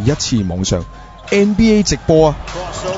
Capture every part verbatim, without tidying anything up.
一次網上 N B A 直播啊！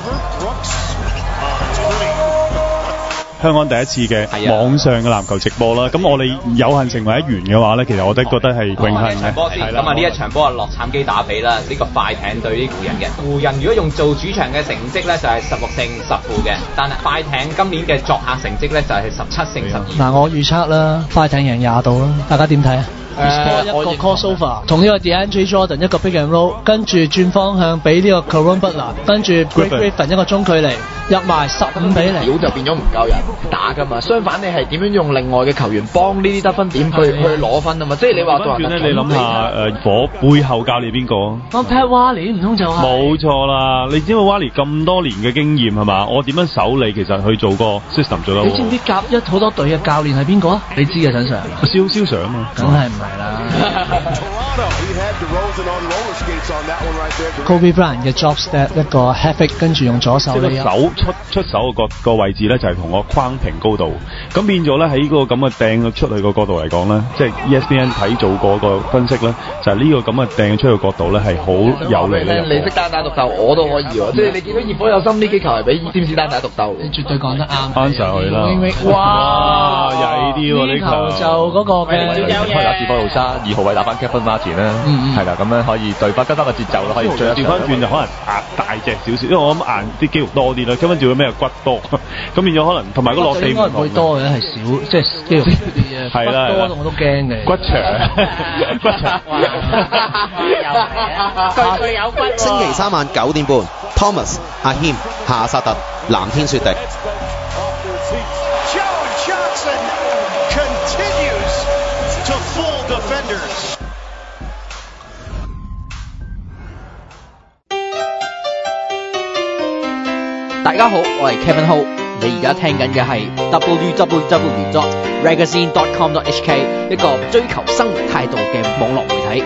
香港第一次嘅網上嘅籃球直播啦，咁我哋有幸成為一員嘅話咧，其實我都覺得係榮幸嘅。 咁啊，呢一場波啊，洛杉磯打比啦，呢個快艇對啲湖人嘅。湖人如果用做主場嘅成績咧，就係十六勝十負嘅，但係快艇今年嘅作客成績咧就係十七勝十二。 嗱，我預測啦，快艇贏廿度啦，大家點睇啊？Uh, 一個 crossover 同呢個 DeAndre Jordan 一個 pick and roll， 跟住轉方向俾呢個 Caron Butler， 跟住 Blake Griffin 一個中距離入埋十五比零， 表就變咗唔夠人打㗎嘛。相反，你係點樣用另外嘅球員幫呢啲得分點去去攞分啊嘛？即係你話做人， 你諗下誒火背後教練邊個？ 我 Pat Riley 唔通就係冇錯啦！你知道 Riley 咁多年嘅經驗係嘛？我點樣守你其實去做個 system 做得好。 你知唔知甲一好多隊嘅教練係邊個啊？你知嘅，陳 Sir。 蕭蕭 Sir 啊嘛。 梗係唔係啦。Kobe Bryant 嘅 drop step 一個 half 跟住用左手呢， 手出出手嘅個個位置咧就係同我框平高度，咁變咗咧喺個咁嘅掟出去個角度嚟講咧，即係 E S P N 睇做過個分析咧，就係呢個咁嘅掟出去嘅角度咧係好有利咧。 你識單打獨鬥，我都可以喎。即係你見到熱火有心呢幾球係俾詹士單打獨鬥， 你絕對講得啱。 翻上去啦！ 哇， 曳啲喎呢球就嗰個嘅開打士波路沙二號位打翻 Kevin Martin 啦，係啦，咁樣可以對翻跟翻個節奏咯，可以追一上。調翻轉就可能壓大隻少少，因為我諗硬啲肌肉多啲啦，跟翻轉會咩骨多，咁變咗可能同埋個落地唔同。 應該唔會多嘅，係少，即係肌肉啲嘢。 係啦， 多我都驚嘅。 骨長，骨長。 佢佢有骨。星期三晚九點半 ，Thomas、阿謙、夏薩特、藍天雪地。 大家好，我係 Kevin Ho， 你而家聽緊嘅係 double-u double-u double-u dot ragazine dot com dot h k 一個追求生活態度嘅網絡媒體。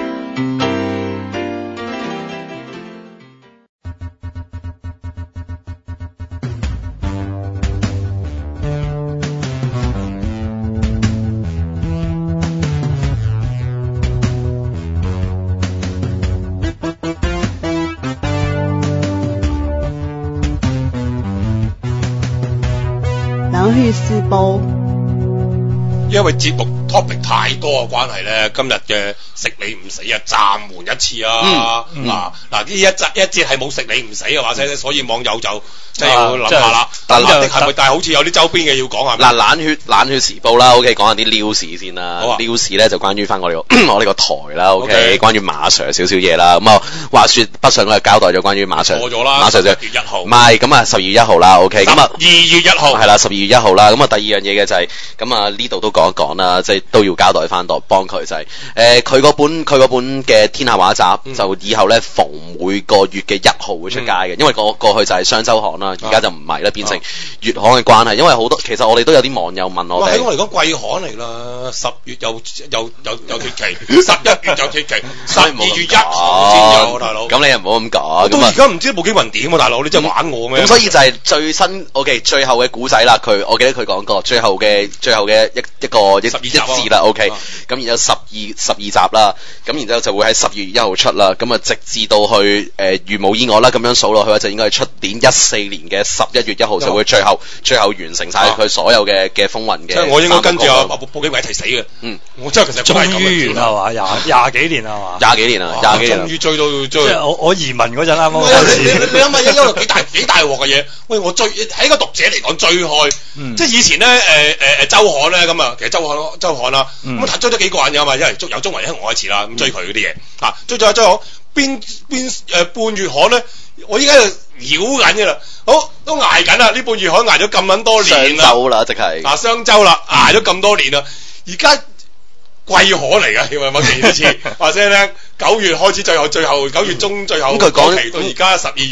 冷血時報， 因為節目 topic 太多嘅關係咧，今日嘅食你唔死啊，暫緩一次啊！ 嗯嗯、 啊嗱，呢一節一節係冇食你唔死嘅話，所以網友就即係要諗下啦。但係係咪？但係好似有啲周邊嘅要講下。 嗱，冷血冷血時報啦 ，OK， 講下啲 news 先啦。好啊 news 咧就關於翻我哋個我哋個台啦 ，OK， 關於馬 Sir 少少嘢啦。咁啊，話説北上嗰日交代咗關於馬 Sir。 過咗啦。馬 Sir 就十月一號。 唔係，咁啊十二月一號啦 ，OK， 咁啊二月一號。 係啦，十二月一號啦。咁啊第二樣嘢嘅就係咁啊呢度都講一講啦，即係都要交代翻度幫佢就係誒佢嗰本佢嗰本嘅天下畫集、嗯、就以後咧逢每個月嘅一號會出街嘅、嗯，因為過過去就係雙週刊啦，而家就唔係啦，變成月刊嘅關係。因為好多其實我哋都有啲網友問我哋， 喺我嚟講季刊嚟啦，十月又又又又脫期，十一月又脫期，十二月一號先有，大佬。 咁你又唔好咁講。 到而家唔知部經文點喎，大佬，你真係玩我咩？ 咁、嗯、所以就係最新 OK 最後嘅古仔啦，佢我記得佢講過最後嘅最後嘅一一個一一節啦 OK，咁、啊、然之後十二十二集啦，咁然之後就會喺十二月一號出啦，咁啊直至到去誒、呃、如無意外啦，咁樣數落去話就應該係出年一四年嘅十一月一號就會最後、啊、最後完成晒佢所有嘅嘅風雲嘅。即係我應該跟住阿布布基偉一齊死嘅。嗯，我真係其實終於完係嘛，廿廿幾年係嘛， 廿幾年啊，廿幾年。 終於追到追。 即係我我移民嗰陣啱啱。 你你諗下一一路幾大幾大鑊嘅嘢？喂，我追喺個讀者嚟講追開，嗯、即係以前咧誒誒誒週刊咧咁啊，其實週刊週刊啦，咁啊追咗幾個人㗎嘛，因為由中環一我開始啦，咁追佢嗰啲嘢嚇，追咗追咗邊邊誒半月刊咧，我依家就繞緊㗎啦，好都捱緊啦，呢半月刊捱咗咁撚多年啦， 雙週啦，即係啊雙週啦，捱咗咁多年啦，而家季刊嚟㗎，要唔要記一次？或者咧九月開始最後最後九月中最後嗰期到而家十二月。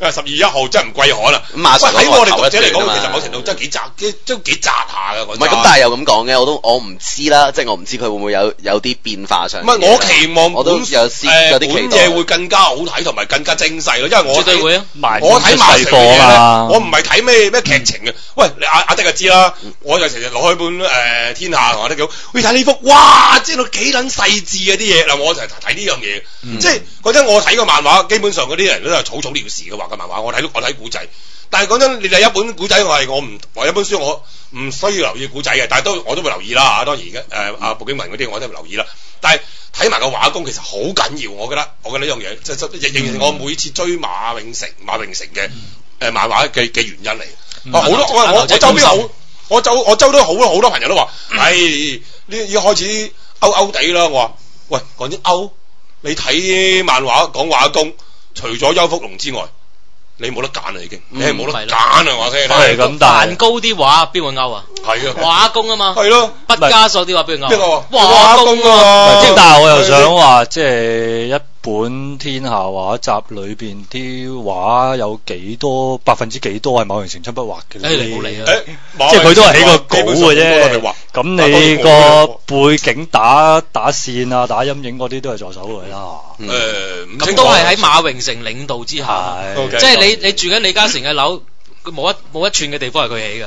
十二月一號真係唔貴可啦。 馬上喺我哋讀者嚟講，其實某程度真係幾窄，幾都幾窄下㗎。 唔係咁，但係又咁講嘅，我都我唔知啦，即係我唔知佢會唔會有有啲變化上。 唔係我期望我都有誒有啲期待， 嘢會更加好睇同埋更加精細咯，因為我絕對會啊！ 我睇馬場嘅嘢咧，我唔係睇咩咩劇情嘅。喂，你阿阿迪就知啦，我就成日攞開本誒天下同阿迪講，喂睇呢幅，哇，知道幾撚細緻啊啲嘢嗱，我就係睇呢樣嘢，即係嗰陣我睇個漫畫，基本上嗰啲人都係草草了事嘅畫嘅漫畫，我睇我睇古仔。但係講真，你第一本古仔我係我唔，我一本書我唔需要留意古仔嘅，但係都我都會留意啦嚇。當然而家誒阿步驚雲嗰啲我都會留意啦。但係睇埋個畫工其實好緊要，我覺得我覺得呢樣嘢即係形成我每次追馬永成馬永成嘅誒漫畫嘅嘅原因嚟。好、嗯、多我我我周邊好，我周我周都好多好多朋友都話，唉呢已經開始勾勾地啦。我話喂講啲勾，你睇漫畫講畫工，除咗邱福龍之外。你冇得揀啊，已經，你係冇得揀啊！我聽係咁， 梵高啲畫邊會勾啊？ 係啊， 畫工啊嘛。 係咯， 畢加索啲畫邊會勾？ 邊個？畫工啊！ 即係，但係我又想話，即係一本天下畫集裏邊啲畫有幾多百分之幾多係馬榮成親筆畫嘅？ 誒，你冇理啊！ 即係佢都係起個稿嘅啫。咁你個背景打打線啊、打陰影嗰啲都係助手嘅啦。 誒，咁都係喺馬榮成領導之下，即係你你住緊李嘉誠嘅樓。佢冇一冇一寸嘅地方係佢起嘅，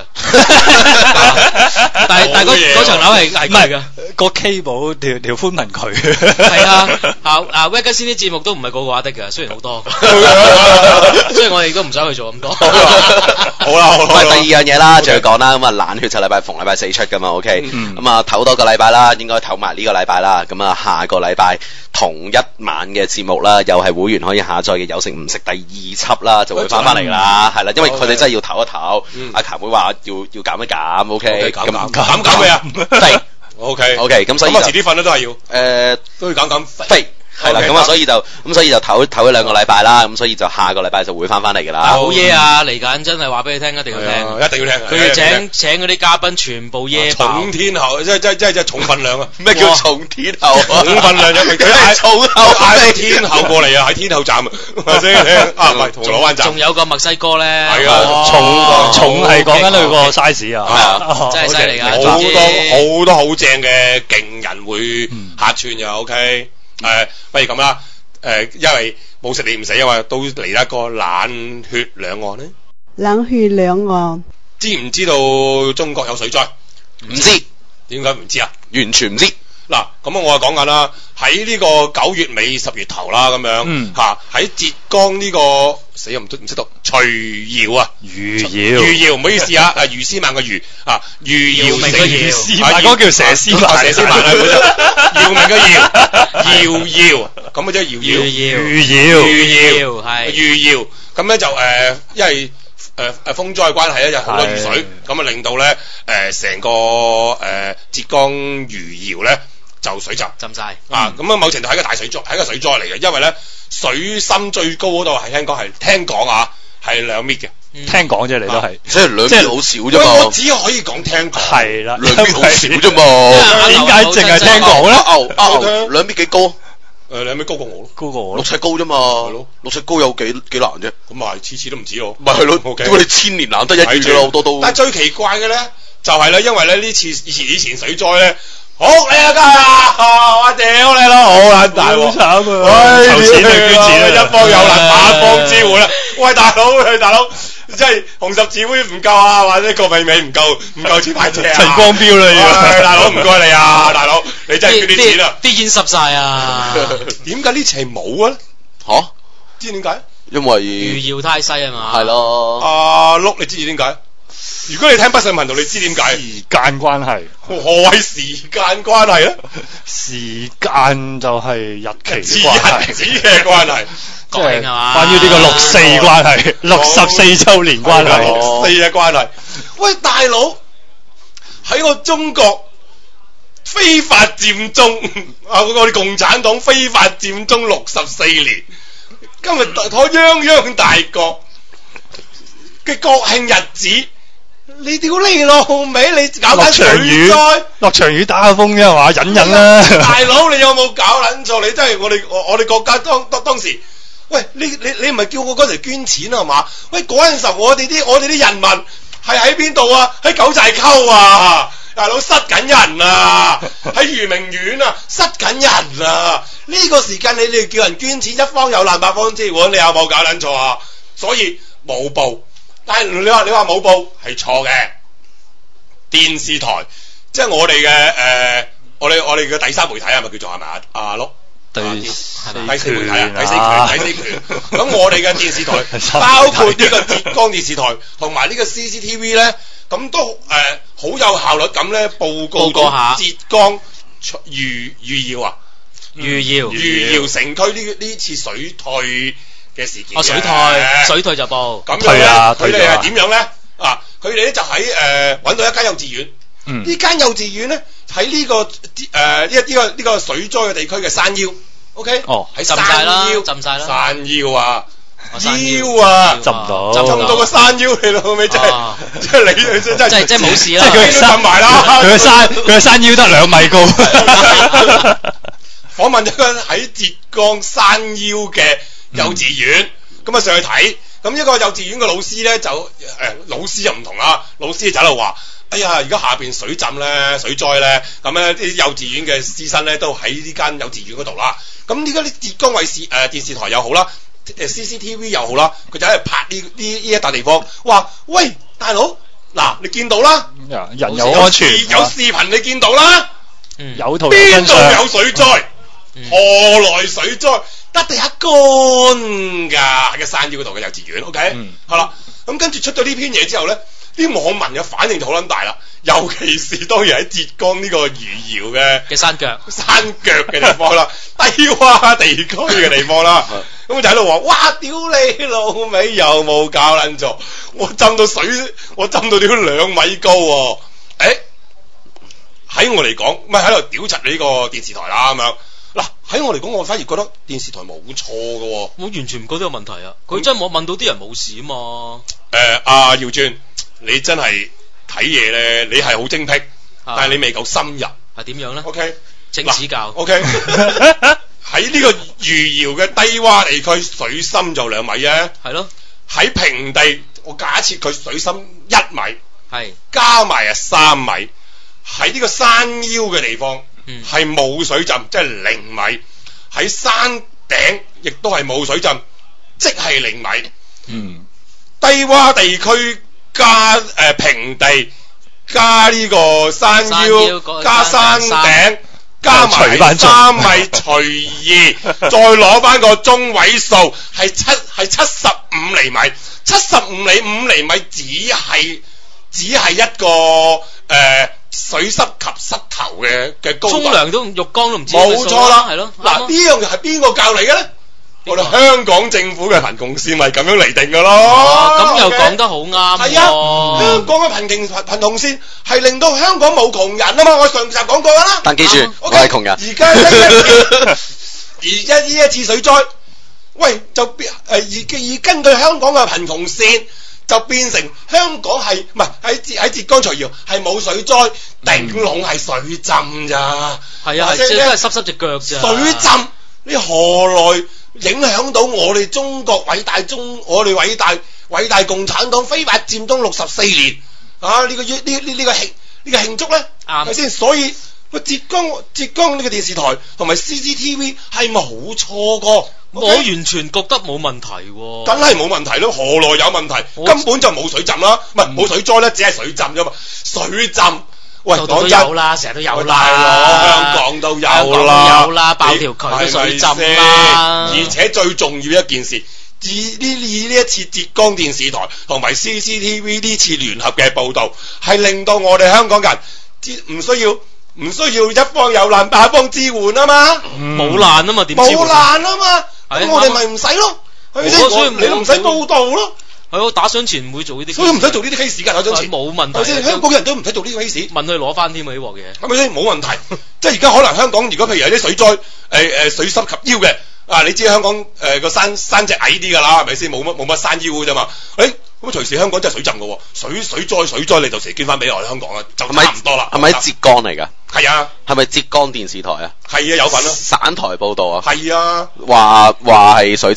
但係但係嗰嗰層樓係係唔係㗎？ 個 cable 條條寬頻渠係啊啊啊 Vega 先啲節目都唔係個個畫得㗎，雖然好多，所以我哋都唔想去做咁多。好啦好啦， 咁啊第二樣嘢啦，仲要講啦，咁啊冷血就禮拜逢禮拜四出㗎嘛 ，OK，咁啊唞多個禮拜啦，應該唞埋呢個禮拜啦，咁啊下個禮拜同一晚嘅節目啦，又係會員可以下載嘅有食唔食第二輯啦，就會翻返嚟啦，係啦，因為佢哋真係要唞一唞，阿琴會話要要減一減 ，OK， 減減減減咩啊？ 肥 ，OK OK，咁所以咁我遲啲瞓啦都係要，誒都要減減肥。係啦，咁啊，所以就咁，所以就唞唞一兩個禮拜啦，咁所以就下個禮拜就會翻翻嚟㗎啦。 好嘢啊！嚟緊真係話俾你聽，一定要聽， 一定要聽。 佢要請請嗰啲嘉賓全部耶爆。 重天后，即係即係即係即係重分量啊！ 咩叫重天后？ 重分量嘅，佢嗌重後嗌天后過嚟啊！喺天后站啊，係先啊，唔係銅鑼灣站。 仲有個墨西哥咧， 係啊， 重重係講緊佢個 size 啊， 真係犀利㗎！ 好多好多好正嘅勁人會客串又 OK，誒，不如咁啦。誒，因為冇食你唔死啊嘛，都嚟一個冷血兩岸咧。 冷血兩岸， 知唔知道中國有水災？ 唔知， 點解唔知啊？ 完全唔知。 嗱，咁我就講緊啦，喺呢個九月尾十月頭啦，咁樣嚇喺浙江呢個死又唔唔識讀徐瑤啊， 余姚， 余姚唔好意思啊，啊余思曼個余啊，余姚明個余思曼嗰個叫佘詩曼， 佘詩曼啊，姚明個姚，姚姚咁啊即係姚姚， 余姚， 余姚係余姚，咁咧就誒，因為誒誒風災關係咧，有好多雨水，咁啊令到咧誒成個誒浙江餘姚咧。就水浸浸晒啊！咁啊，某程度係一個大水災，係一個水災嚟嘅，因為咧水深最高嗰度係聽講係聽講啊，係兩米嘅。 聽講啫，你都係， 即係兩米好少啫嘛。 我只可以講聽講。 係啦， 兩米好少啫嘛。 點解淨係聽講咧？ 牛牛兩米幾高？ 誒兩米高過我咯， 高過我六尺高啫嘛。係咯，六尺高有幾幾難啫？ 咁啊，次次都唔止咯。 咪係咯，點解你千年難得一遇啫？好多都。 但係最奇怪嘅咧，就係咧，因為咧呢次以前以前水災咧。好你啊家啊！我屌你咯，好撚大喎，好慘啊！喂，籌錢去捐錢啊！一方有難，八方支援啦！喂，大佬，喂大佬，即係紅十字會唔夠啊，或者郭美美唔夠唔夠錢買車啊？ 陳光標啦要， 大佬唔該你啊，大佬，你真係捐啲錢啊！ 啲煙濕晒啊！ 點解呢次係冇啊？吓？知點解？ 因為餘姚太細啊嘛。 係咯。 阿碌，你知唔知點解？如果你聽北上頻道，你知點解？ 時間關係。 何謂時間關係咧？ 時間就係日期關係，日子嘅關係， 即係關於呢個六四關係，六十四周年關係， 六四嘅關係。喂，大佬喺我中國非法佔中啊！我哋共產黨非法佔中六十四年，今日妥泱泱大國嘅國慶日子。你屌你老味，你搞緊水災， 落場雨打下風啫嘛，忍忍啦。 大佬，你有冇搞撚錯？你真係我哋我我哋國家當當當時喂，你你你唔係叫我嗰時捐錢啊嘛？喂，嗰陣時候我哋啲我哋啲人民係喺邊度啊？喺九寨溝啊！大佬塞緊人啊！喺圓明園啊，塞緊人啊！呢、這個時間你哋叫人捐錢，一方有難百方支援，你有冇搞撚錯啊？所以冇報，但係你話你話冇報係錯嘅。電視台即係我哋嘅誒，我哋我哋嘅第三媒體係咪叫做係咪啊？阿碌第第四媒體啊，第四權第四權。咁我哋嘅電視台包括呢個浙江電視台同埋呢個 C C T V 咧。咁都誒好、呃、有效率咁咧報告到浙江餘餘姚啊， 餘姚餘姚城區呢呢次水退嘅事件。 哦，水退水退就報。 咁樣咧，佢哋係點樣咧？啊，佢哋咧就喺誒揾到一間幼稚園。嗯。呢間幼稚園咧喺呢個誒呢一呢個呢個水災嘅地區嘅山腰。OK。哦。喺山腰。浸晒啦。山腰啊！腰啊，浸唔到，浸到個山腰你老味真係，即係你真真係， 即係冇事啦， 即係佢浸埋啦， 佢個山佢個山腰得兩米高。 訪問咗個喺浙江山腰嘅幼稚園，咁啊上去睇，咁一個幼稚園嘅老師咧就誒老師又唔同啦，老師就喺度話：哎呀，而家下邊水浸咧，水災咧，咁咧啲幼稚園嘅師生咧都喺呢間幼稚園嗰度啦。咁而家啲浙江衛視誒電視台又好啦。誒 C C T V 又好啦，佢就喺度拍呢呢呢一笪地方，話喂大佬，嗱你見到啦， 人有安全， 有視頻你見到啦， 嗯、有圖邊度有水災，嗯、何來水災？得地一乾㗎，喺個山腰嗰度嘅幼稚園 ，OK，嗯、好啦，咁跟住出咗呢篇嘢之後咧，啲網民嘅反應就好撚大啦，尤其是當然喺浙江呢個餘姚嘅嘅山腳山腳嘅地方啦，低洼地區嘅地方啦。咁就喺度話，哇！屌你老味，有冇搞撚咗？我浸到水，我浸到屌兩米高喎、哦！誒、欸，喺我嚟講，咪喺度屌柒你呢個電視台啦咁樣。嗱，喺我嚟講，我反而覺得電視台冇錯㗎喎。 我完全唔覺得有問題啊！佢真係冇問到啲人冇事啊嘛。 誒、呃，阿耀尊，你真係睇嘢咧，你係好精辟，啊、但係你未夠深入。 係點樣咧 ？OK， 請指教。 OK。喺呢個餘姚嘅低洼地區，水深就兩米啊。係咯。喺平地，我假設佢水深一米，係加埋啊三米。喺呢個山腰嘅地方，係冇、嗯、水浸，即係零米。喺山頂亦都係冇水浸，即係零米。嗯。低洼地區加誒、呃、平地加呢個山腰，山腰加山頂。加埋三米除二，再攞翻個中位數，係七係七十五厘米，七十五厘五厘米只係只係一個誒、呃、水濕及膝頭嘅嘅高度。沖涼都浴缸都唔知。 冇錯啦， 係咯。 嗱呢樣嘢係邊個教你嘅咧？我哋香港政府嘅貧窮線咪咁樣嚟定㗎咯。 咁、哦、又講得好啱。係啊， 嗯、香港嘅貧窮貧窮線係令到香港冇窮人啊嘛！我上集講過啦。 但記住，啊、我係窮人。 而家呢一次，而家呢一次水災，喂就變誒而而根據香港嘅貧窮線，就變成香港係唔係喺喺浙江徐姚係冇水災，頂籠係水浸咋。 係啊，即係都係濕濕隻腳咋。 水浸，你何來？影響到我哋中國偉大中，我哋偉大偉大共產黨非法佔中六十四年啊！呢、這個呢呢呢個慶呢個慶祝咧，係咪先？所以個浙江浙江呢個電視台同埋 C C T V 係冇錯過， okay? 我完全覺得冇問題喎、啊。 梗係冇問題咯，何來有問題？我根本就冇水浸啦，唔係冇水災咧，只係水浸啫嘛，水浸。喂， 度度都有啦，成日都有啦， 香港都有啦， 香港都有啦，爆條渠都水浸啦。 而且最重要一件事，以呢以呢一次浙江電視台同埋 C C T V 呢次聯合嘅報導，係令到我哋香港人唔需要唔需要一方有難百方支援啊嘛， 冇難啊嘛，點冇難啊嘛，咁我哋咪唔使咯，係咪先？你都唔使報導咯。 係我打賞前唔會做呢啲， 所以唔使做呢啲 case 㗎，打賞前冇問題。 係先，香港人都唔使做呢啲 case， 問佢攞翻添啊呢鑊嘢， 係咪先？冇問題。即係而家可能香港，如果譬如有啲水災，誒、呃、誒水濕及腰嘅，啊你知香港誒個、呃、山山隻矮啲㗎啦，係咪先？冇乜冇乜山腰㗎啫嘛。誒咁隨時香港真係水浸㗎喎，水水災水災你就時捐翻俾我哋香港啦，就差唔多啦。 係咪喺浙江嚟㗎？ 係啊。係咪浙江電視台啊？ 係啊，有份啊。 省台報導啊。 係啊。 話話係水浸。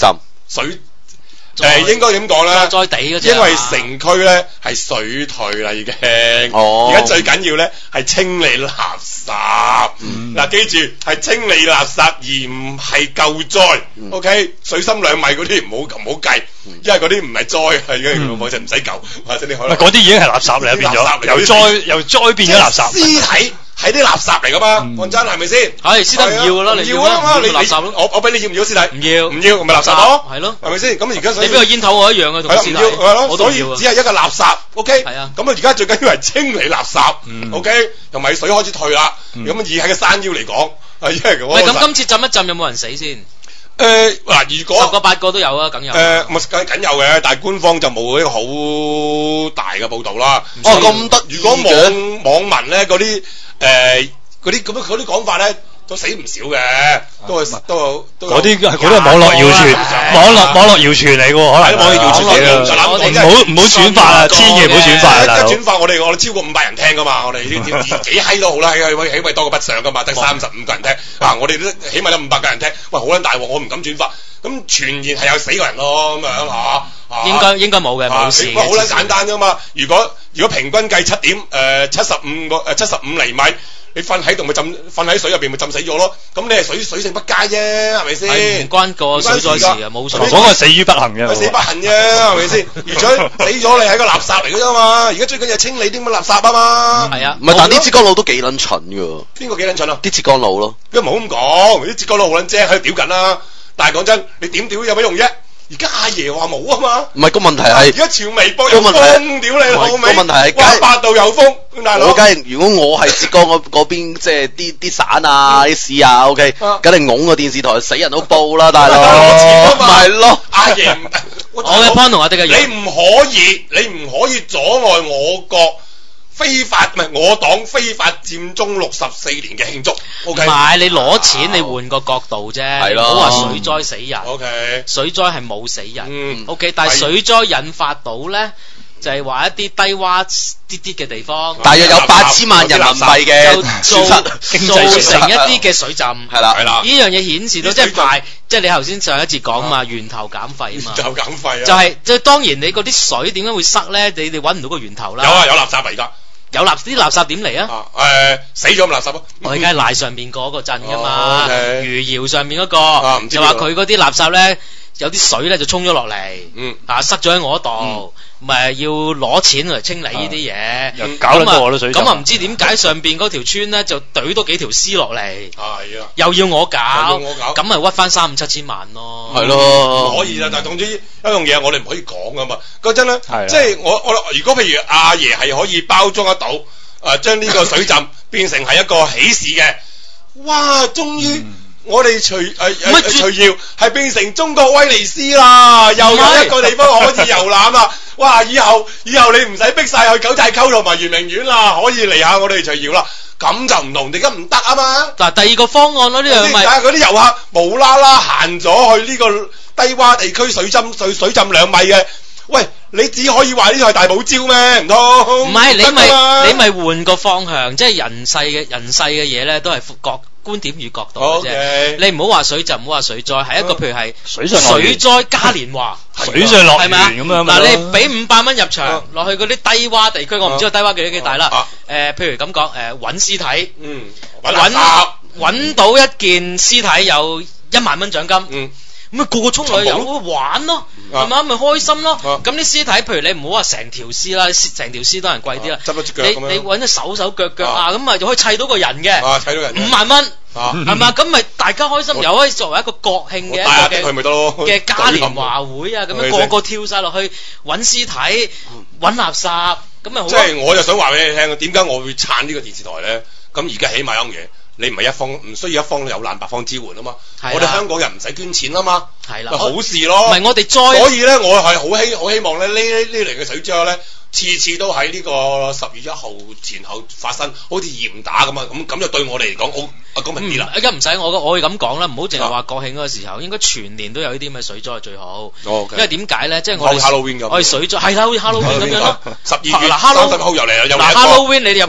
水。誒、呃、應該點講咧？ 再地嗰隻， 因為城區咧係水退啦已經， 哦， 而家最緊要咧係清理垃圾。嗱、嗯啊，記住係清理垃圾而唔係救災。嗯、OK， 水深兩米嗰啲唔好唔好計，因為嗰啲唔係災係嘅，我就唔使救，或者你可能嗰啲已經係垃圾嚟，變咗由災由災變咗垃圾。 屍體係啲垃圾嚟噶嘛，講真係咪先？ 係屍體唔要噶啦，你要啊嘛，你垃圾咯。 我我俾你要唔要屍體？ 唔要， 唔要咪垃圾咯， 係咯， 係咪先？咁而家所以你俾個煙頭我一樣嘅同屍體，我都要。 所以只係一個垃圾 ，OK？ 係啊。 咁啊而家最緊要係清理垃圾 ，OK？同埋水開始退啦，咁而喺個山腰嚟講，係因為喂，咁今次浸一浸有冇人死先？ 誒嗱，如果十個八個都有啊，梗有。 誒，咪梗梗有嘅，但係官方就冇一個好大嘅報導啦。 哦，咁得如果網網民咧嗰啲誒。嗰啲咁樣嗰啲講法咧，都死唔少嘅，都係都都嗰啲嗰啲係網絡謠傳，網絡網絡謠傳嚟嘅喎，可能網絡謠傳嚟嘅，唔好唔好轉發啊，千祈唔好轉發啊！ 一轉發我哋我哋超過五百人聽噶嘛，我哋啲啲幾閪都好啦，起起起碼多過不上噶嘛，得三十五個人聽，啊我哋都起碼得五百個人聽，喂好撚大鑊，我唔敢轉發，咁傳言係有死個人咯，咁樣嚇。 應該應該冇嘅，冇事嘅。 好撚簡單啫嘛，如果如果平均計七點誒七十五個誒七十五厘米。你瞓喺度咪浸，瞓喺水入邊咪浸死咗咯。咁你係水水性不佳啫，係咪先？ 唔關個水災事啊，冇水。 嗰個死於不幸嘅。 死不幸啫，係咪先？而且死咗你係個垃圾嚟嘅啫嘛。而家最緊要係清理啲咁嘅垃圾啊嘛。 係啊。 唔係，但啲浙江佬都幾撚蠢㗎。邊個幾撚蠢啊？ 啲浙江佬咯。 因為唔好咁講，啲浙江佬好撚精喺度屌緊啦。但係講真，你點屌有乜用啫？而家阿爺話冇啊嘛， 唔係個問題係， 而家朝微博有風屌你老味， 個問題係， 哇八度有風，大佬。 我梗係如果我係浙江嗰嗰邊，即係啲啲省啊、啲市啊 ，OK，梗係拱個電視台，死人都報啦，大佬。咪係咯， 阿爺， 我嘅 point 同我哋嘅你唔可以，你唔可以阻礙我國非法唔係我黨非法佔中六十四年嘅慶祝。唔係你攞錢，你換個角度啫，唔好話水災死人。 O K， 水災係冇死人。 嗯。 O K， 但係水災引發到咧，就係話一啲低洼啲啲嘅地方， 大約有八千萬人民幣嘅損失， 造成一啲嘅水浸。 係啦，係啦。 呢樣嘢顯示到即係排，即係你頭先上一節講嘛，源頭減廢啊嘛。 源頭減廢啊。 就係即係當然你嗰啲水點解會塞咧？你哋揾唔到個源頭啦。 有啊，有垃圾啊而家。 有垃啲垃圾點嚟啊？ 誒、呃、死咗咁垃圾咯。 我而家賴上邊嗰個鎮㗎嘛， 哦 okay、 餘姚上面嗰、那個， 啊、 就話佢嗰啲垃圾咧有啲水咧就沖咗落嚟， 嗯， 啊塞咗喺我度，咪、嗯、要攞錢嚟清理呢啲嘢， 又搞到我都水浸。 咁啊唔知點解上邊嗰條村咧就懟多幾條屍落嚟， 係啊， 又要我搞， 又要我搞， 咁咪屈翻三五七千萬咯。 係咯， 可以啦，但係總之一樣嘢我哋唔可以講㗎嘛。嗰陣咧，即係我我如果譬如阿爺係可以包裝得到。誒，將呢個水浸變成係一個喜事嘅，哇！終於我哋徐誒誒徐瑤係變成中國威尼斯啦，又有一個地方可以遊覽啦，哇！以後以後你唔使逼晒去九寨溝同埋圓明園啦，可以嚟下我哋徐瑤啦，咁就唔同，而家唔得啊嘛。 嗱，第二個方案咯，呢樣咪嗰啲遊客無啦啦行咗去呢個低洼地區水浸水水浸兩米嘅。喂，你只可以話呢個係大堡礁咩？唔通？ 唔係，你咪你咪換個方向，即係人世嘅人世嘅嘢咧，都係角觀點與角度嘅啫。Okay. 你唔好話水浸，唔好話水災，係一個譬如係水水災嘉年華， 水上樂園咁樣。 嗱，你俾五百蚊入場，落去嗰啲低洼地區，我唔知個低洼幾多幾大啦。誒、啊呃，譬如咁講，誒、呃，揾屍體， 嗯， 揾揾到一件屍體有一萬蚊獎金。嗯。咁咪個個衝落去有玩咯，係嘛？咪開心咯。咁啲屍體，譬如你唔好話成條屍啦，成條屍當然貴啲啦。你你揾隻手手腳腳啊，咁咪就可以砌到個人嘅。砌到人五萬蚊，係嘛？咁咪大家開心，又可以作為一個國慶嘅一個嘅嘅嘉年華會啊！咁樣個個跳晒落去揾屍體、揾垃圾，咁咪好。即係我就想話俾你聽，點解我會撐呢個電視台咧？咁而家起碼一樣嘢。你唔係一方，唔需要一方有難八方支援啊嘛。我哋香港人唔使捐錢啊嘛。係啦，好事咯。 唔係我哋再。 所以咧，我係好希好希望咧，呢呢呢嚟嘅水災咧，次次都喺呢個十月一號前後發生，好似嚴打咁啊！咁咁就對我哋嚟講好啊公平啲啦。 而家唔使我我可以咁講啦，唔好淨係話國慶嗰個時候，應該全年都有呢啲咁嘅水災最好。因為點解咧？即係我哋 Halloween 咁。 我哋水災係啦，好似 Halloween 咁樣咯。 十二月三十號又嚟啦，又嚟一個。 嗱 Halloween 你哋入去。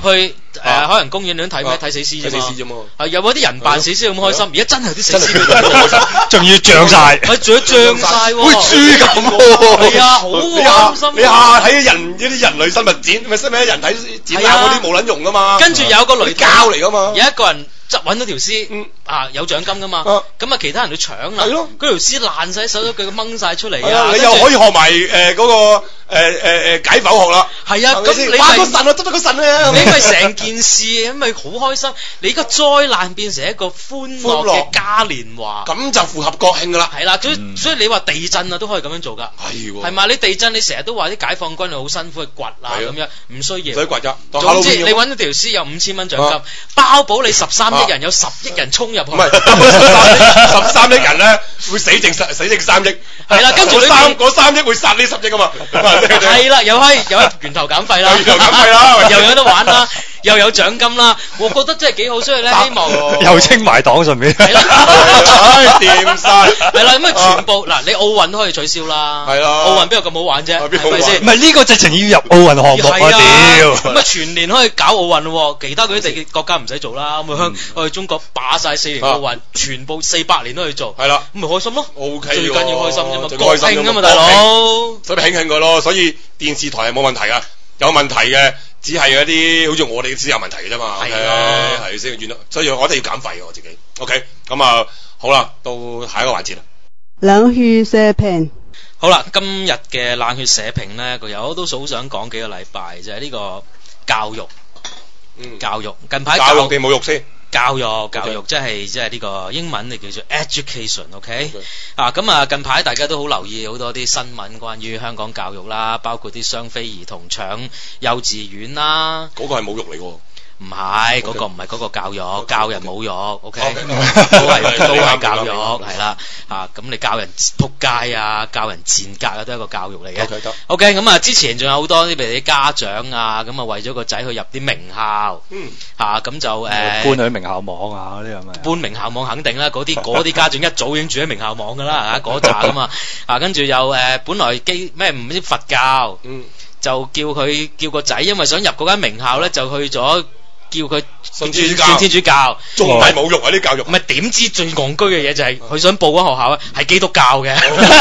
誒海洋公園你睇咩？睇死屍啫嘛，死屍啫嘛。係有冇啲人扮死屍咁開心？而家真係有啲死屍開心， 仲要漲晒， 係仲要漲晒喎， 好似豬咁喎。 係啊，好開心。 你下睇人呢啲人類生物展，咪識咩人體展覽嗰啲冇撚用噶嘛？ 跟住有個雷膠嚟噶嘛， 有一個人執揾到條屍，啊有獎金噶嘛，咁啊其他人去搶啦，嗰條屍爛晒手腳掹晒出嚟啊！ 你又可以學埋誒嗰個。誒誒誒解剖學啦， 係啊，咁你哇個腎啊，得得個腎啊， 你咪成件事咁咪好開心，你個災難變成一個歡樂嘅嘉年華， 咁就符合國慶噶啦， 係啦，所以所以你話地震啊都可以咁樣做噶， 係喎， 係嘛？你地震你成日都話啲解放軍好辛苦去掘啊咁樣，唔需要， 唔使掘啫。 總之你揾到條屍有五千蚊獎金，包保你十三億人有十億人衝入去，唔係十三億人咧會死剩死剩三億， 係啦，跟住三嗰三億會殺呢十億啊嘛。 係啦，又可以有源頭減費啦， 源頭減費啦， 又有得玩啦，又有獎金啦，我覺得真係幾好，所以咧希望又清埋黨上面， 係啦， 掂晒， 係啦，咁啊全部嗱，你奧運都可以取消啦， 係啦， 奧運邊有咁好玩啫，係咪先？ 唔係呢個直情要入奧運項目啊屌！ 咁啊全年可以搞奧運咯，其他嗰啲地國家唔使做啦，咁啊香我哋中國把晒四年奧運，全部四百年都去做， 係啦， 咁咪開心咯 ，O K， 最緊要開心啫嘛，國慶啊嘛大佬， 所以慶慶佢咯，所以。電視台係冇問題噶，有問題嘅只係嗰啲好似我哋先有問題嘅啫嘛。係啊，係先原來，所以我哋要減費我自己。OK，咁啊好啦，到下一個環節啦。 冷血社評。 好啦，今日嘅冷血社評咧，佢有都好想講幾個禮拜，就係、是、呢個教育。嗯，教育近排教育定侮辱先？ 教育教育即係即係呢個英文就叫做 education，OK？ 啊咁啊近排大家都好留意好多啲新聞關於香港教育啦，包括啲雙非兒童搶幼稚園啦， 嗰個係侮辱嚟喎。 唔係，嗰個唔係嗰個教育，教人侮辱 ，OK，都係都係教育，係啦，啊咁你教人仆街啊，教人賤格啊，都係一個教育嚟嘅。OK，咁啊之前仲有好多啲譬如啲家長啊，咁啊為咗個仔去入啲名校，嗯，嚇咁就誒搬去名校網啊嗰啲係咪？ 搬名校網肯定啦，嗰啲嗰啲家長一早已經住喺名校網㗎啦，嚇嗰扎㗎嘛，啊跟住又誒本來基咩唔知佛教，嗯，就叫佢叫個仔，因為想入嗰間名校咧，就去咗。叫佢轉轉天主教， 仲係侮辱啊啲教育。 唔係點知最戇居嘅嘢就係佢想報嗰學校咧係基督教嘅，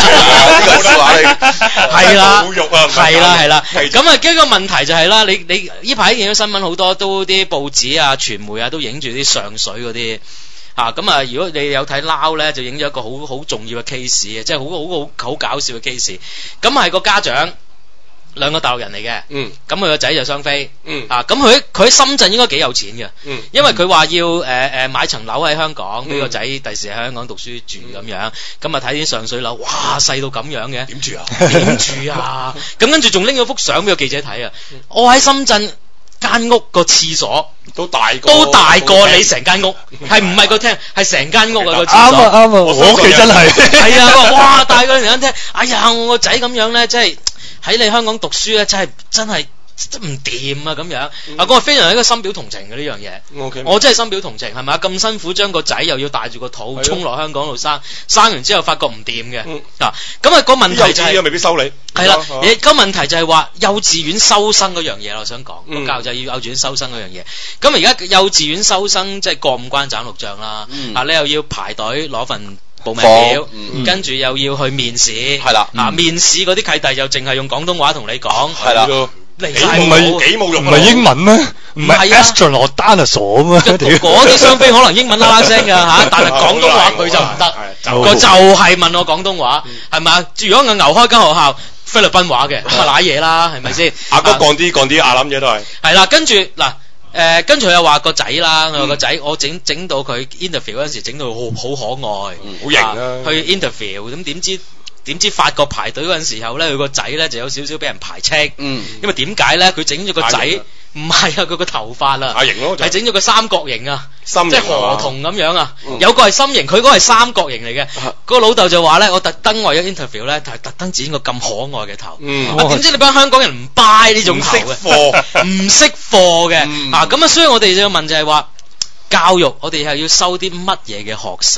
係啦，侮辱啊，係啦係啦。咁啊，呢個問題就係啦，你你呢排見到新聞好多都啲報紙啊、傳媒啊都影住啲上水嗰啲啊，咁啊，如果你有睇撈咧，就影咗一個好好重要嘅 case 嘅，即係好好好好搞笑嘅 case。咁係個家長。兩個大陸人嚟嘅，嗯，咁佢個仔就雙非，嗯，啊，咁佢佢喺深圳應該幾有錢嘅，嗯，因為佢話要誒誒、呃、買層樓喺香港，俾、嗯、個仔第時喺香港讀書住咁樣，咁啊睇啲上水樓，哇細到咁樣嘅， 點住啊？ 點住啊？咁跟住仲拎咗幅相俾個記者睇啊！嗯、我喺深圳間屋個廁所都大過都大過你成間屋，係唔係個廳？係成間屋啊個廁所， 啱啊啱啊！我屋企真係係啊！哇大過你成間廳，哎呀我個仔咁樣咧，真係〜喺你香港讀書咧，真係真係真唔掂啊！咁樣、嗯、啊，我非常係一個深表同情嘅呢樣嘢。Okay. 我真係深表同情，係咪？咁辛苦將個仔又要帶住個肚衝落香港度生，生完之後發覺唔掂嘅。嗱、嗯，咁啊、那個問題就係、是、 未必收你。 係啦，而個問題就係話幼稚園收生嗰樣嘢，我想講個、嗯、教育就係要幼稚園收生嗰樣嘢。咁而家幼稚園收生即係過五關斬六將啦。嗯、啊，你又要排隊攞份報名表，嗯、跟住又要去面試，係啦，啊面試嗰啲契弟就淨係用廣東話同你講，係啦，離晒譜， 幾冇用， 唔係英文咩？唔係 astronaut dinosaur 咩？ 嗰啲雙非可能英文啦啦聲㗎嚇，但係廣東話佢就唔得，佢就係問我廣東話，係咪啊？如果我牛開間學校菲律賓話嘅，咁啊賴嘢啦，係咪先？ 阿哥講啲講啲亞冧嘢都係， 係啦，跟住嗱。誒、呃，跟住佢又話個仔啦，佢話個仔我整整到佢 interview 嗰陣時，整到好好可愛， 好型啦。 去 interview 咁點知點知法國排隊嗰陣時候咧，佢個仔咧就有少少俾人排斥。嗯，因為點解咧？佢整咗個仔唔係啊，佢個頭髮啊， 型咯， 係整咗個三角形啊， 心即係河童咁樣啊。嗯、有個係心形，佢嗰個係三角形嚟嘅。嗯、個老豆就話咧，我特登為咗 interview 咧，係特登剪個咁可愛嘅頭。嗯，啊點知你班香港人唔 buy 呢種頭嘅，唔識貨嘅。啊咁啊，所以我哋就要問就係話，教育我哋係要收啲乜嘢嘅學生？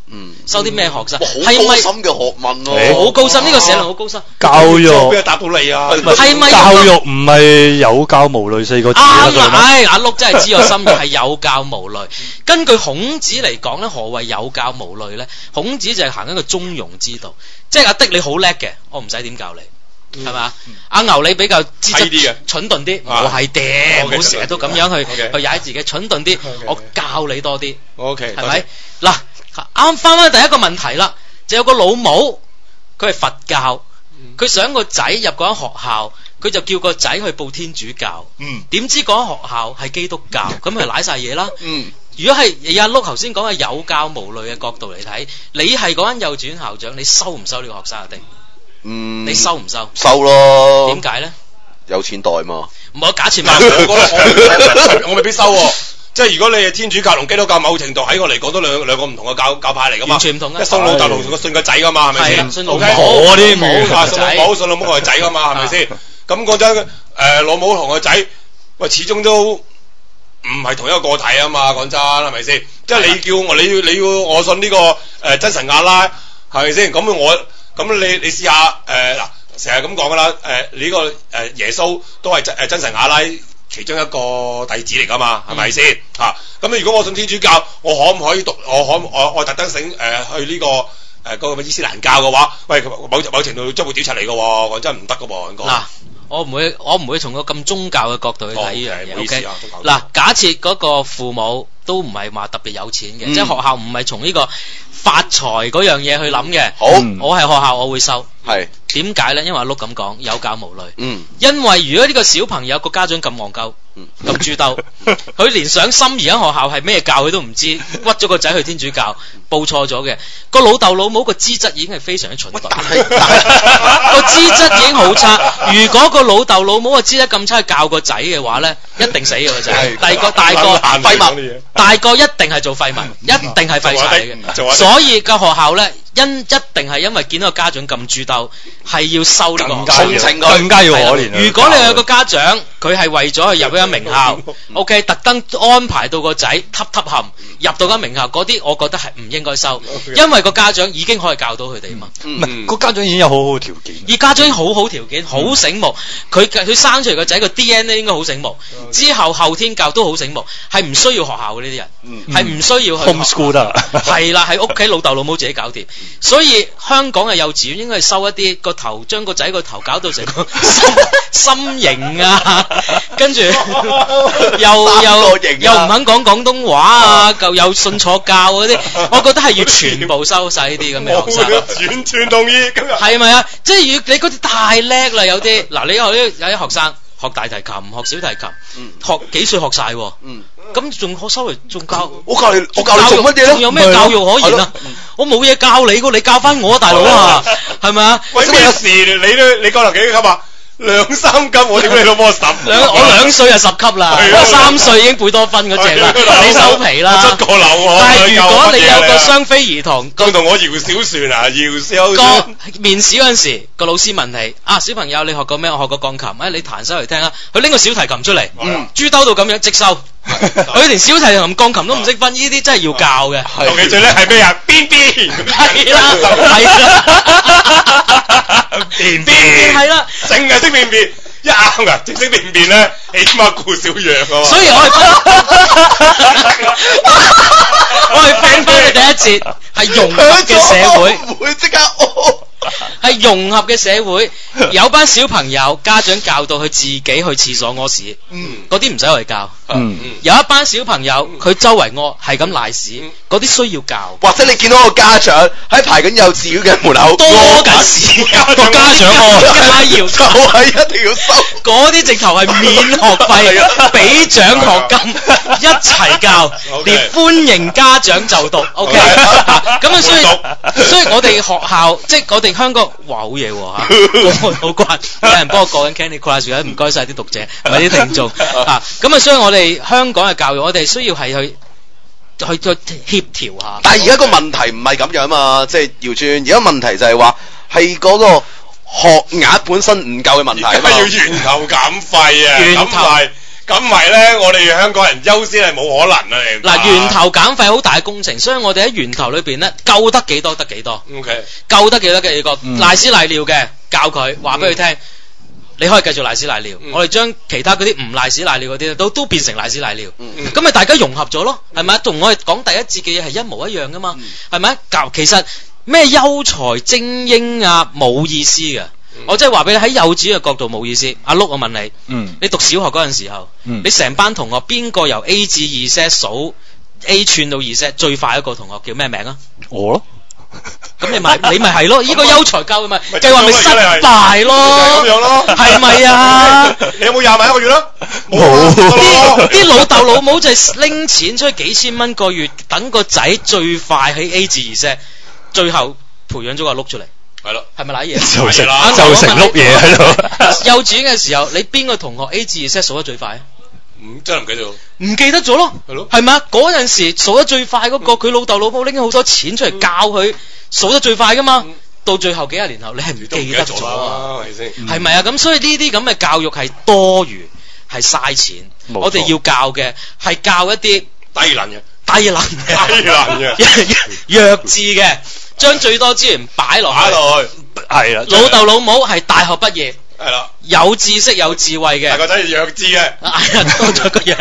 嗯， 收啲咩學生？ 係咪高深嘅學問喎？ 好高深，呢個社論好高深。 教育邊個答到你啊？ 係咪教育唔係有教無類四個字啱啦，唉，阿碌真係知我心意係有教無類。根據孔子嚟講咧，何謂有教無類咧？孔子就係行一個中庸之道，即係阿的你好叻嘅，我唔使點教你。係嘛？阿牛你比較資質蠢頓啲，我係嗲，唔好成日都咁樣去去踩自己，蠢頓啲，我教你多啲。 O K， 係咪？嗱，啱翻翻第一個問題啦，就有個老母，佢係佛教，佢想個仔入嗰間學校，佢就叫個仔去報天主教。嗯，點知嗰間學校係基督教，咁咪瀨晒嘢啦。嗯，如果係阿碌頭先講嘅有教無類嘅角度嚟睇，你係嗰間幼稚園校長，你收唔收呢個學生啊？定？ 嗯， 你收唔收？ 收咯。 點解咧？ 有錢袋嘛。 唔好假設嘛。 我覺得我我未必收喎。即係如果你係天主教同基督教，某程度喺我嚟講都兩兩個唔同嘅教教派嚟噶嘛。 完全唔同啊！ 一信老豆同信個仔噶嘛，係咪先？ 信老母嗰啲冇，信老母信老母係仔噶嘛，係咪先？咁講真，誒老母同個仔，喂始終都唔係同一個個體啊嘛，講真係咪先？即係你叫我你要你要我信呢個誒真神亞拉係咪先？咁我。咁你你試下誒嗱，成日咁講噶啦誒，你呢個誒耶穌都係真誒真神亞拉其中一個弟子嚟噶嘛，係咪先嚇？咁如果我信天主教，我可唔可以讀？我可我我特登醒誒去呢個誒嗰個伊斯蘭教嘅話，喂某某程度將會調查嚟嘅喎，講真唔得嘅喎，講。嗱， 我唔會我唔會從個咁宗教嘅角度去睇呢樣嘢。O K，嗱，假設嗰個父母都唔係話特別有錢嘅，即係學校唔係從呢個發財嗰樣嘢去諗嘅。好，我係學校，我會收。係點解咧？因為阿碌咁講，有教無類。嗯，因為如果呢個小朋友個家長咁戇鳩，咁豬兜，佢連上心儀間學校係咩教佢都唔知，屈咗個仔去天主教，報錯咗嘅。個老豆老母個資質已經係非常之蠢鈍，個資質已經好差。如果個老豆老母個資質咁差，教個仔嘅話咧，一定死嘅個仔。第二個大個廢物，大個一定係做廢物，一定係廢柴嚟嘅。所以個學校咧。因一定係因為見到個家長咁豬兜，係要收呢個同情佢，更加要可憐。如果你有個家長，佢係為咗去入一間名校，OK， 特登安排到個仔揼揼冚入到間名校，嗰啲我覺得係唔應該收，因為個家長已經可以教到佢哋嘛。唔係個家長已經有好好條件，而家長已經好好條件，好醒目。佢佢生出嚟個仔個 D N A 應該好醒目，之後後天教都好醒目，係唔需要學校嘅呢啲人，係唔需要去 homeschool 得，係啦，喺屋企老豆老母自己搞掂。所以香港嘅幼稚園應該係收一啲個頭，將個仔個頭搞到成個心形啊，跟住又又又唔肯講廣東話啊，又又信錯教嗰啲，我覺得係要全部收晒呢啲咁嘅學生。 完全同意，咁又係咪啊？即係如你嗰啲太叻啦，有啲嗱，你有啲有啲學生學大提琴、學小提琴，嗯、學幾歲學晒喎？嗯咁仲可收嚟仲教？我教你，我教你做乜嘢咧？仲有咩教育可言啊？我冇嘢教你噶，你教翻我大佬啊，係咪啊？ 喂，咩事？你都你教頭幾級啊？兩三級，我點解你老母十？ 兩我兩歲就十級啦，我三歲已經貝多芬嗰隻啦，你收皮啦！ 出個樓喎！ 但係如果你有個雙非兒童， 佢同我搖小船啊，搖小船。 個面試嗰陣時，個老師問你啊，小朋友你學過咩？我學過鋼琴，誒你彈首嚟聽啊！佢拎個小提琴出嚟，豬兜到咁樣即收。佢連小提琴同鋼琴都唔識分，呢啲真係要教嘅。 尤其最叻係咩啊？邊邊係啦，係啦， 邊邊係啦，淨係識便便，一啱噶，淨識便便咧，起碼顧小樣啊嘛。 所以我係我係 friend 翻嘅第一節係融合嘅社會， 唔會即刻屙。 係融合嘅社會，有班小朋友家長教到佢自己去廁所屙屎，嗰啲唔使我哋教。嗯、有一班小朋友佢周圍屙係咁瀨屎，嗰啲需要教。 或者你見到個家長喺排緊幼稚園嘅門口多緊屎，個家長屙家要就係一定要收。 嗰啲直頭係免學費，俾獎學金，一齊教，連歡迎家長就讀。OK，咁啊，所以所以我哋學校即係我哋香港，哇好嘢喎嚇，好乖，有人幫我過緊 Candy Crush，唔該晒啲讀者同埋啲聽眾啊，咁啊，所以我哋香港嘅教育，我哋需要係去去去協調下。 但係而家個問題唔係咁樣嘛，即係調轉，而家問題就係話係嗰個學額本身唔夠嘅問題啊嘛。 要源頭減廢啊，減廢咁唔係咧，我哋香港人優先係冇可能啊！你嗱，源頭減廢好大工程，所以我哋喺源頭裏邊咧，救得幾多得幾多。 O K， 救得幾多幾多，賴屎賴尿嘅教佢，話俾佢聽，你可以繼續賴屎賴尿。我哋將其他嗰啲唔賴屎賴尿嗰啲都都變成賴屎賴尿，咁咪大家融合咗咯，係咪？同我哋講第一節嘅嘢係一模一樣噶嘛，係咪？教其實咩優才精英啊冇意思嘅。我真係話俾你喺幼稚嘅角度冇意思。阿碌，我問你，嗯、你讀小學嗰陣時候，嗯、你成班同學邊個由 A 至 Z 數 A 串到 Z 最快一個同學叫咩名啊？ 我咯。 咁你咪你咪係咯？呢個優才教育咪計劃咪失敗咯？ 咁樣咯， 係咪啊？ 你有冇廿萬一個月啦？ 冇。啲啲老豆老母就係拎錢出去幾千蚊個月，等個仔最快喺 A 至 Z， 最後培養咗個碌出嚟。係咯，係咪瀨嘢？ 就成就成碌嘢喺度。 幼稚園嘅時候，你邊個同學 A 至 Z 數得最快啊？ 唔真係唔記得咗， 唔記得咗咯。係咯，係咪啊？嗰陣時數得最快嗰個，佢老豆老母拎咗好多錢出嚟教佢數得最快噶嘛。到最後幾廿年後，你係唔記得咗啊？係先？係咪啊？咁所以呢啲咁嘅教育係多餘，係嘥錢。我哋要教嘅係教一啲低能嘅、 低能嘅、 低能嘅、 弱智嘅。將最多資源擺落去， 落去，係啦。 老豆老母係大學畢業， 係啦， 有知識有智慧嘅。 大個仔係弱智嘅， 係啊，多咗個嘢。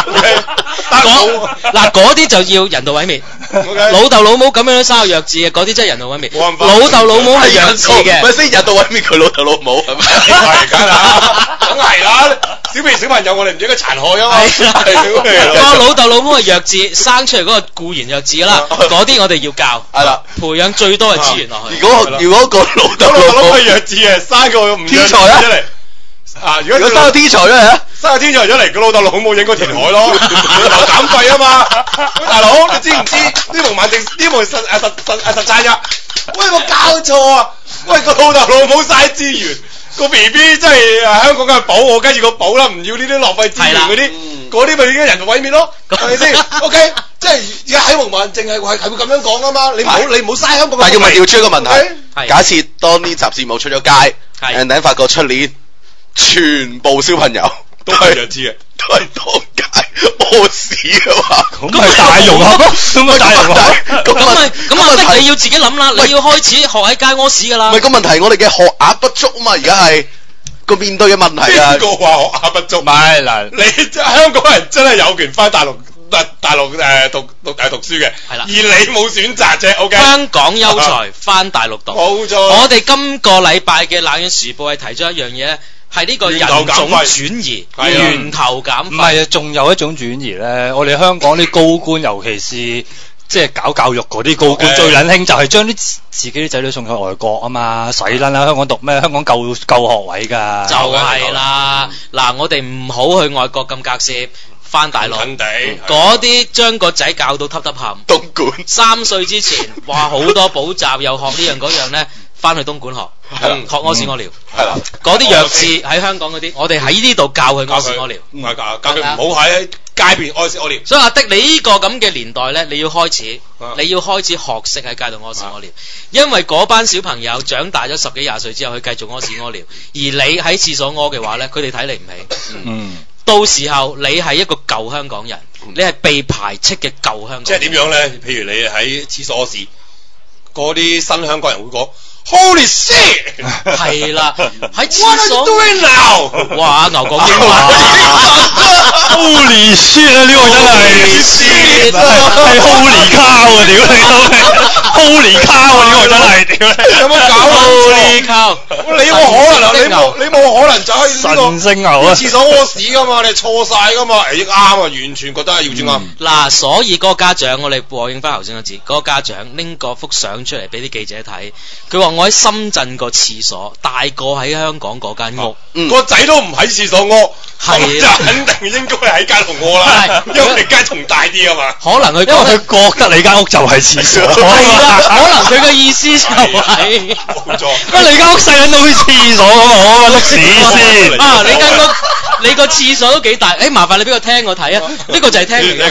嗱，嗰啲就要人道毀滅。老豆老母咁樣都生個弱智嘅，嗰啲真係人道毀滅。老豆老母係弱智嘅， 咪先人道毀滅佢老豆老母係咪？ 係梗啦，梗係啦。小朋小朋友我哋唔應該殘害啊嘛。係啦，個老豆老母係弱智，生出嚟嗰個固然弱智啦。嗰啲我哋要教，係啦，培養最多嘅資源落去。 如果如果個老豆老母係弱智嘅，生個唔天才啊！ 啊！如果生個天才出嚟啊， 生個天才出嚟，個老豆老母應該填海咯，流減費啊嘛！大佬，你知唔知呢門萬正呢門實誒實實誒實際㗎？喂，有冇搞錯啊？喂，個老豆老母嘥資源，個 B B 真係誒香港梗係保我，跟住個保啦，唔要呢啲浪費資源嗰啲，嗰啲咪已經人道毀滅咯，係咪先 ？O K， 即係而家喺蒙萬正係係係會咁樣講啊嘛，你唔好你唔好嘥香港。 但要問調出一個問題，假設當呢集節目出咗街 ，and 發覺出年全部小朋友都係弱智嘅， 都係當街屙屎嘅話， 咁咪大融合咯，咁咪大融合。 咁咪咁啊！你要自己諗啦，你要開始學喺街屙屎噶啦。 唔係個問題，我哋嘅學額不足啊嘛，而家係個面對嘅問題啊。 邊個話學額不足？唔係嗱，你香港人真係有權翻大陸大大陸誒讀讀誒讀書嘅，係啦，而你冇選擇啫。O K， 香港優才翻大陸讀，冇錯。我哋今個禮拜嘅冷眼時報係提咗一樣嘢咧。係呢個人種轉移，源頭減廢。唔係啊，仲有一種轉移咧。我哋香港啲高官，尤其是即係搞教育嗰啲高官， okay. 最撚興就係將啲自己啲仔女送去外國啊嘛，使撚啦！香港讀咩？香港夠夠學位㗎。就係啦，嗱，我哋唔好去外國咁隔涉。翻大陸，嗰啲將個仔教到揼揼冚， 東莞三歲之前話好多補習又學呢樣嗰樣咧，翻去東莞學，學屙屎屙尿，係啦，嗰啲弱智喺香港嗰啲，我哋喺呢度教佢屙屎屙尿，唔係教教佢唔好喺街邊屙屎屙尿。所以阿的，你呢個咁嘅年代咧，你要開始，你要開始學識喺街度屙屎屙尿，因為嗰班小朋友長大咗十幾廿歲之後，佢繼續屙屎屙尿，而你喺廁所屙嘅話咧，佢哋睇你唔起。嗯。到時候你係一個舊香港人，你係被排斥嘅舊香港人。即係點樣咧？譬如你喺廁所屙屎，嗰啲新香港人會講 Holy shit！ 係啦，喺廁所。What are you doing now？ 哇！牛講英話。Holy shit 啊！呢個真係 shit 係 Holy cow 啊！屌你都係 Holy cow 啊！呢個真係屌你。有冇搞 Holy cow？你冇可能啊！你冇你冇可能就可以呢個神聖牛啊！廁所屙屎噶嘛？你錯晒噶嘛？誒啱啊！完全覺得係要轉啱。嗱，所以嗰個家長，我哋播應翻頭先個字，嗰個家長拎個幅相出嚟俾啲記者睇，佢話我喺深圳個廁所大過喺香港嗰間屋，個仔都唔喺廁所屙，係就肯定應該喺街度屙啦，因為你街仲大啲啊嘛。可能佢因為佢覺得你間屋就係廁所，係啦，可能佢嘅意思就係冇錯。咁你間屋細緊到好似廁所咁啊，我碌屎先啊！你間屋你個廁所都幾大，誒麻煩你俾個廳我睇啊，呢個就係廳嚟嘅。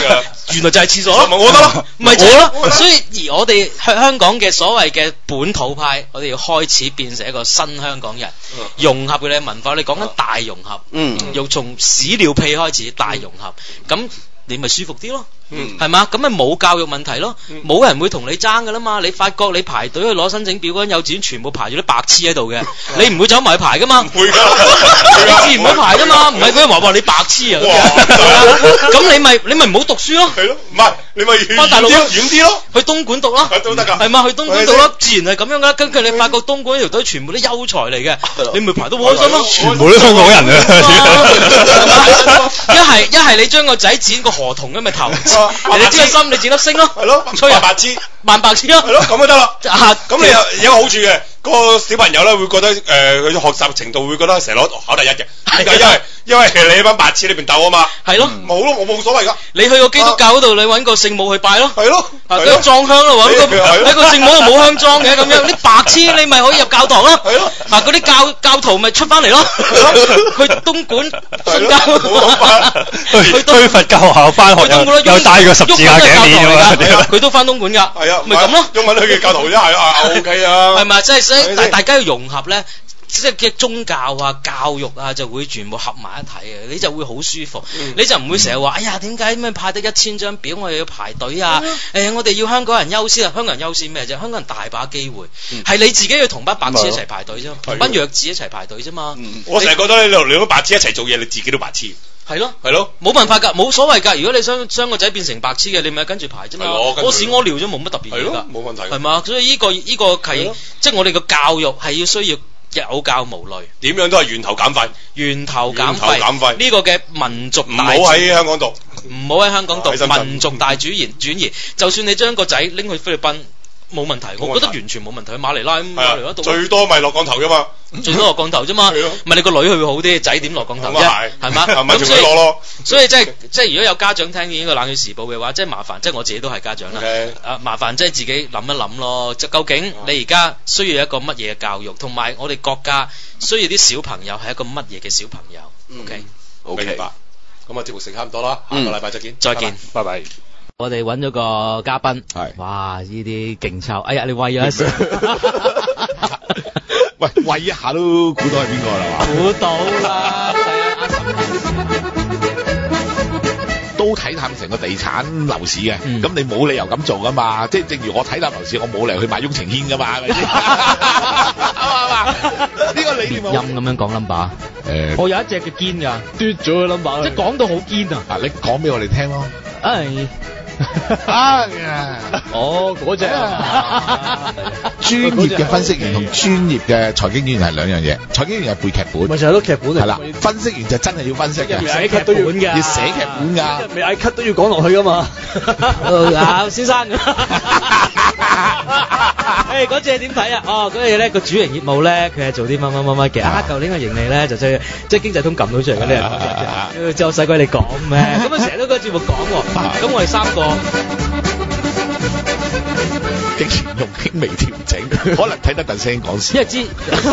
原來就係廁所咯， 咪我得咯， 咪就係咯。所以而我哋香港嘅所謂嘅本土派，我哋要開始變成一個新香港人，融合佢哋嘅文化。你講緊大融合，嗯，又從屎尿屁開始大融合，咁你咪舒服啲咯。嗯，係嘛？咁咪冇教育問題咯，冇、嗯、人會同你爭噶啦嘛。你發覺你排隊去攞申請表嗰間幼稚園，全部排住啲白痴喺度嘅，你唔會走埋去排噶嘛？唔會㗎，你自然唔會排噶嘛。唔係嗰啲話話你白痴啊，咁你咪你咪唔好讀書咯。係咯，唔係你咪翻大陸咯，遠啲咯，去東莞讀咯，都得㗎。係嘛？去東莞讀咯，自然係咁樣噶。跟住你發覺東莞條隊全部都優才嚟嘅，你咪排得開心咯。 全部都香港人啊！ 一係一係你將個仔剪個河童咁嘅頭。你知個心，你剪粒星咯，係咯，吹人白痴，扮白痴咯，係咯，咁就得啦。咁你有有個好處嘅，嗰、嗰個小朋友咧會覺得誒佢學習程度會覺得成日攞考第一嘅，點解？因為因為你班白痴裏邊鬥啊嘛，係咯，冇咯，我冇所謂噶。你去個基督教嗰度，你揾個聖母去拜咯，係咯，啊，佢裝香咯，揾個喺個聖母度冇香裝嘅咁樣，啲白痴你咪可以入教堂咯，係咯，啊嗰啲教教徒咪出翻嚟咯，去東莞信教， 去去佛教學校翻學又又帶個十字架頸鏈咁啊， 佢都翻東莞㗎，係啊，咪咁咯，中文去嘅教徒啫，係啊 ，OK 啊，係咪？即係所以大大家要融合咧。即係嘅宗教啊、教育啊，就會全部合埋一體嘅，你就會好舒服，嗯、你就唔會成日話，哎呀點解咩派得一千張表，我又要排隊啊？誒、嗯哎，我哋要香港人優先啊！香港人優先咩啫？香港人大把機會，係、嗯、你自己要同班白痴一齊排隊啫，同班弱智一齊排隊啫嘛。嗯、我成日覺得你兩個白痴一齊做嘢，你自己都白痴。係咯，係咯，冇辦法㗎，冇所謂㗎。如果你想將個仔變成白痴嘅，你咪跟住排啫嘛。屙屎屙尿啫，冇乜特別嘢㗎，冇問題。係嘛？所以呢、呢個呢、呢個係即係我哋嘅教育係要需要。有教無類，點樣都係源頭減廢，源頭減廢，減廢呢個嘅民族大，唔好喺香港讀，唔好喺香港讀，民族大轉移轉移。就算你將個仔拎去菲律賓，冇問題，我覺得完全冇問題。馬尼拉，馬尼拉讀最多咪落降頭啫嘛，最多落降頭啫嘛，咪你個女去會好啲，仔點落降頭啫？係嘛？咁所以所以即係即係如果有家長聽呢個冷血時報嘅話，即係麻煩，即係我自己都係家長啦。啊，麻煩即係自己諗一諗咯。就究竟你而家需要一個乜嘢嘅教育，同埋我哋國家需要啲小朋友係一個乜嘢嘅小朋友 ？OK，OK，明白。咁啊，節目時間差唔多啦，下個禮拜再見，再見，拜拜。我哋揾咗個嘉賓，係，哇！呢啲勁臭，哎呀，你喂咗一聲，喂，喂一下都估到係邊個啦嘛？估到啦，係啊，阿岑都睇淡成個地產樓市嘅，咁、嗯、你冇理由咁做噶嘛？即係正如我睇淡樓市，我冇理由去買雍澄軒噶嘛，係咪先？啱嘛？呢個理念陰咁樣講 number， 誒，我有一隻嘅堅㗎，嘟咗個 number， 即係講到好堅啊！嗱，你講俾我哋聽咯，哎。啊呀！哦，嗰隻啊！專業嘅分析員同專業嘅財經員係兩樣嘢。財經員係背劇本，咪成日都劇本嚟。係啦，分析員就真係要分析嘅，寫劇本㗎，要寫劇本㗎，未嗌 cut 都要講落去㗎嘛。啊，先生。誒，嗰隻點睇啊？哦，嗰隻咧個主營業務咧，佢係做啲乜乜乜乜嘅。啊，舊年嘅盈利咧就即係即係經濟通撳到出嚟嗰啲人，就使鬼你講咩？咁啊成日都個節目講喎。咁我哋三個竟然用輕微調整，可能睇得鄧聲講事。因為知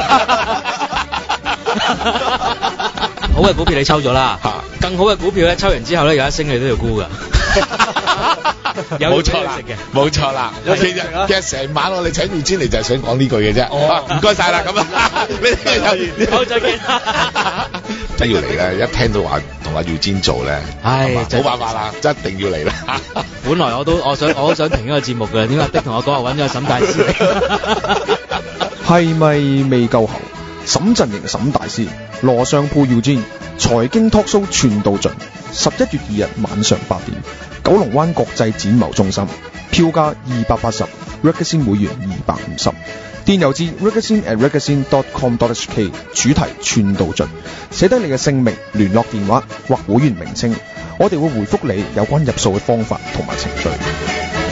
好嘅股票你抽咗啦，更好嘅股票咧抽完之後咧有一升你都要沽㗎。冇錯啦，冇錯啦。其實其實成晚我哋請耀堅嚟就係想講呢句嘅啫。唔該晒啦，咁啊，你好再見。真要嚟咧，一聽到話同阿耀堅做咧，唉，冇辦法啦，一定要嚟啦。本來我都我想我都想停呢個節目嘅，點解的同我講話揾咗個沈大師嚟？係咪未夠喉？沈陣營沈大師，羅尚沛耀堅，財經 talk show 串到盡。十一月二日晚上八點，九龍灣國際展貿中心，票價二百八十 ，Ragazine 會員二百五十，電郵至 ragazine at ragazine dot com dot h k， 主題串到盡，寫低你嘅姓名、聯絡電話或會員名稱，我哋會回覆你有關入數嘅方法同埋程序。